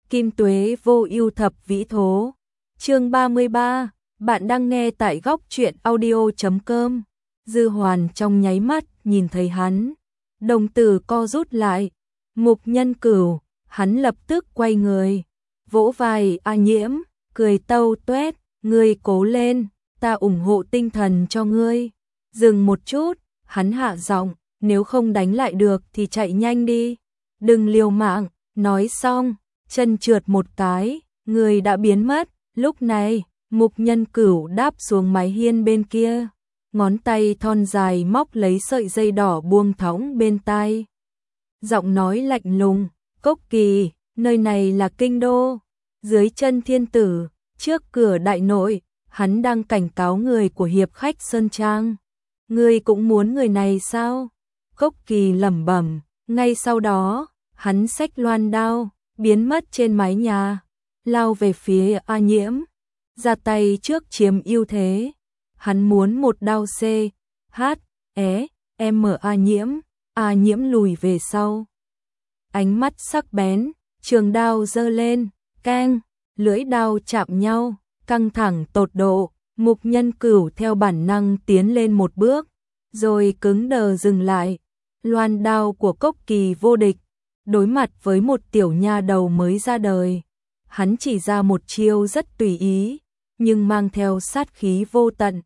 Kim tuế vô ưu thập vĩ thố. Chương 33, bạn đang nghe tại góc truyện audio.com. Dư Hoàn trong nháy mắt nhìn thấy hắn, đồng tử co rút lại. Mục Nhân Cửu, hắn lập tức quay người, vỗ vai A Nhiễm, cười tâu tuét, ngươi cố lên, ta ủng hộ tinh thần cho ngươi. Dừng một chút, hắn hạ giọng, nếu không đánh lại được thì chạy nhanh đi, đừng liều mạng. Nói xong, chân trượt một cái, người đã biến mất. Lúc này, Mục Nhân Cửu đáp xuống mái hiên bên kia, ngón tay thon dài móc lấy sợi dây đỏ buông thõng bên tai. Giọng nói lạnh lùng, Cốc Kỳ, nơi này là kinh đô, dưới chân thiên tử, trước cửa đại nội, hắn đang cảnh cáo người của hiệp khách Sơn Trang. Ngươi cũng muốn người này sao? Cốc Kỳ lẩm bẩm, ngay sau đó, hắn xách loan đao, biến mất trên mái nhà, lao về phía A Nhiễm, ra tay trước chiếm ưu thế. Hắn muốn một đao A Nhiễm lùi về sau. Ánh mắt sắc bén, trường đao giơ lên, keng, lưỡi đao chạm nhau, căng thẳng tột độ. Mục Nhân Cửu theo bản năng tiến lên một bước, rồi cứng đờ dừng lại. Loan đao của Cốc Kỳ vô địch, đối mặt với một tiểu nha đầu mới ra đời, hắn chỉ ra một chiêu rất tùy ý, nhưng mang theo sát khí vô tận.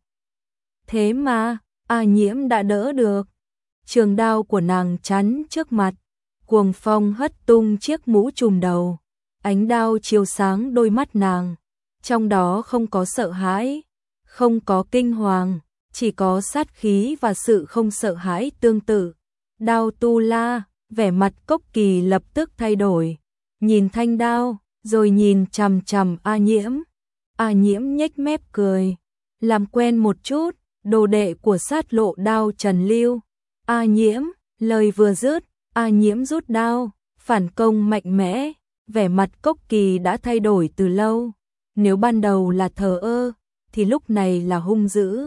Thế mà, A Nhiễm đã đỡ được. Trường đao của nàng chắn trước mặt, cuồng phong hất tung chiếc mũ trùm đầu, ánh đao chiếu sáng đôi mắt nàng, trong đó không có sợ hãi, không có kinh hoàng, chỉ có sát khí và sự không sợ hãi tương tự. Đao tu la, vẻ mặt Cốc Kỳ lập tức thay đổi, nhìn thanh đao, rồi nhìn chằm chằm A Nhiễm. A Nhiễm nhếch mép cười, làm quen một chút, đồ đệ của sát lộ đao Trần Lưu. A Nhiễm, lời vừa dứt, A Nhiễm rút đao, phản công mạnh mẽ, vẻ mặt Cốc Kỳ đã thay đổi từ lâu. Nếu ban đầu là thờ ơ, thì lúc này là hung dữ.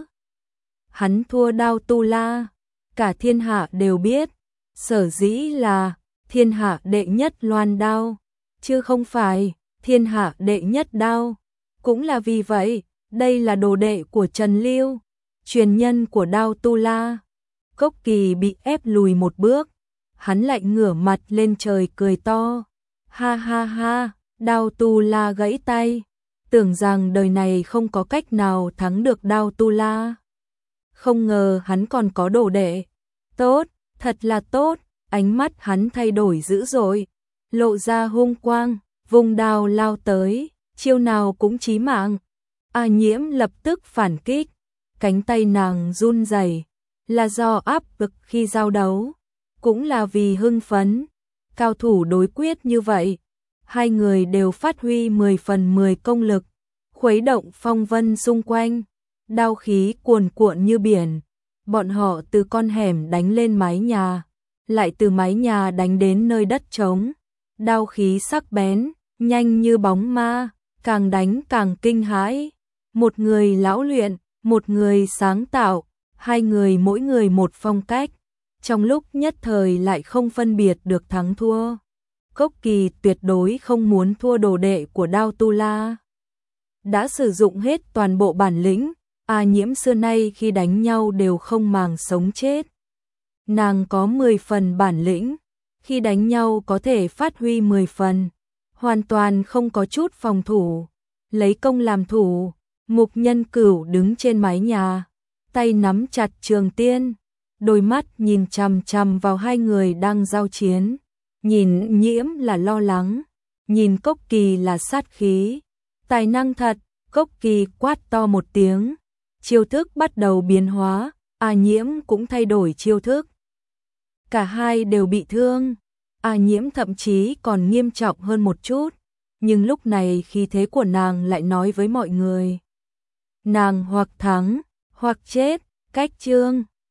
Hắn thua đao tu la, cả thiên hạ đều biết, sở dĩ là thiên hạ đệ nhất loan đao, chứ không phải thiên hạ đệ nhất đao. Cũng là vì vậy, đây là đồ đệ của Trần Lưu, truyền nhân của đao tu la. Cốc Kỳ bị ép lùi một bước, hắn lạnh ngửa mặt lên trời cười to. Ha ha ha, đao tu la gãy tay, tưởng rằng đời này không có cách nào thắng được đao tu la. Không ngờ hắn còn có đồ đệ. Tốt, thật là tốt. Ánh mắt hắn thay đổi dữ dội, lộ ra hung quang, vùng đao lao tới, chiêu nào cũng chí mạng. A Nhiễm lập tức phản kích, cánh tay nàng run rẩy, là do áp lực khi giao đấu, cũng là vì hưng phấn. Cao thủ đối quyết như vậy, hai người đều phát huy 10 phần 10 công lực, khuấy động phong vân xung quanh, đao khí cuồn cuộn như biển. Bọn họ từ con hẻm đánh lên mái nhà, lại từ mái nhà đánh đến nơi đất trống. Đao khí sắc bén, nhanh như bóng ma, càng đánh càng kinh hãi. Một người lão luyện, một người sáng tạo, hai người mỗi người một phong cách, trong lúc nhất thời lại không phân biệt được thắng thua. Cốc Kỳ tuyệt đối không muốn thua đồ đệ của đao tu la. Đã sử dụng hết toàn bộ bản lĩnh, A Nhiễm xưa nay khi đánh nhau đều không màng sống chết. Nàng có 10 phần bản lĩnh, khi đánh nhau có thể phát huy 10 phần, hoàn toàn không có chút phòng thủ, lấy công làm thủ. Mục Nhân Cửu đứng trên mái nhà, tay nắm chặt trường tiên, đôi mắt nhìn chằm chằm vào hai người đang giao chiến. Nhìn Nhiễm là lo lắng, nhìn Cốc Kỳ là sát khí. Tài năng thật. Cốc Kỳ quát to một tiếng, chiêu thức bắt đầu biến hóa, A Nhiễm cũng thay đổi chiêu thức. Cả hai đều bị thương, A Nhiễm thậm chí còn nghiêm trọng hơn một chút, nhưng lúc này khí thế của nàng lại nói với mọi người. Nàng hoặc thắng, hoặc chết, cách chương.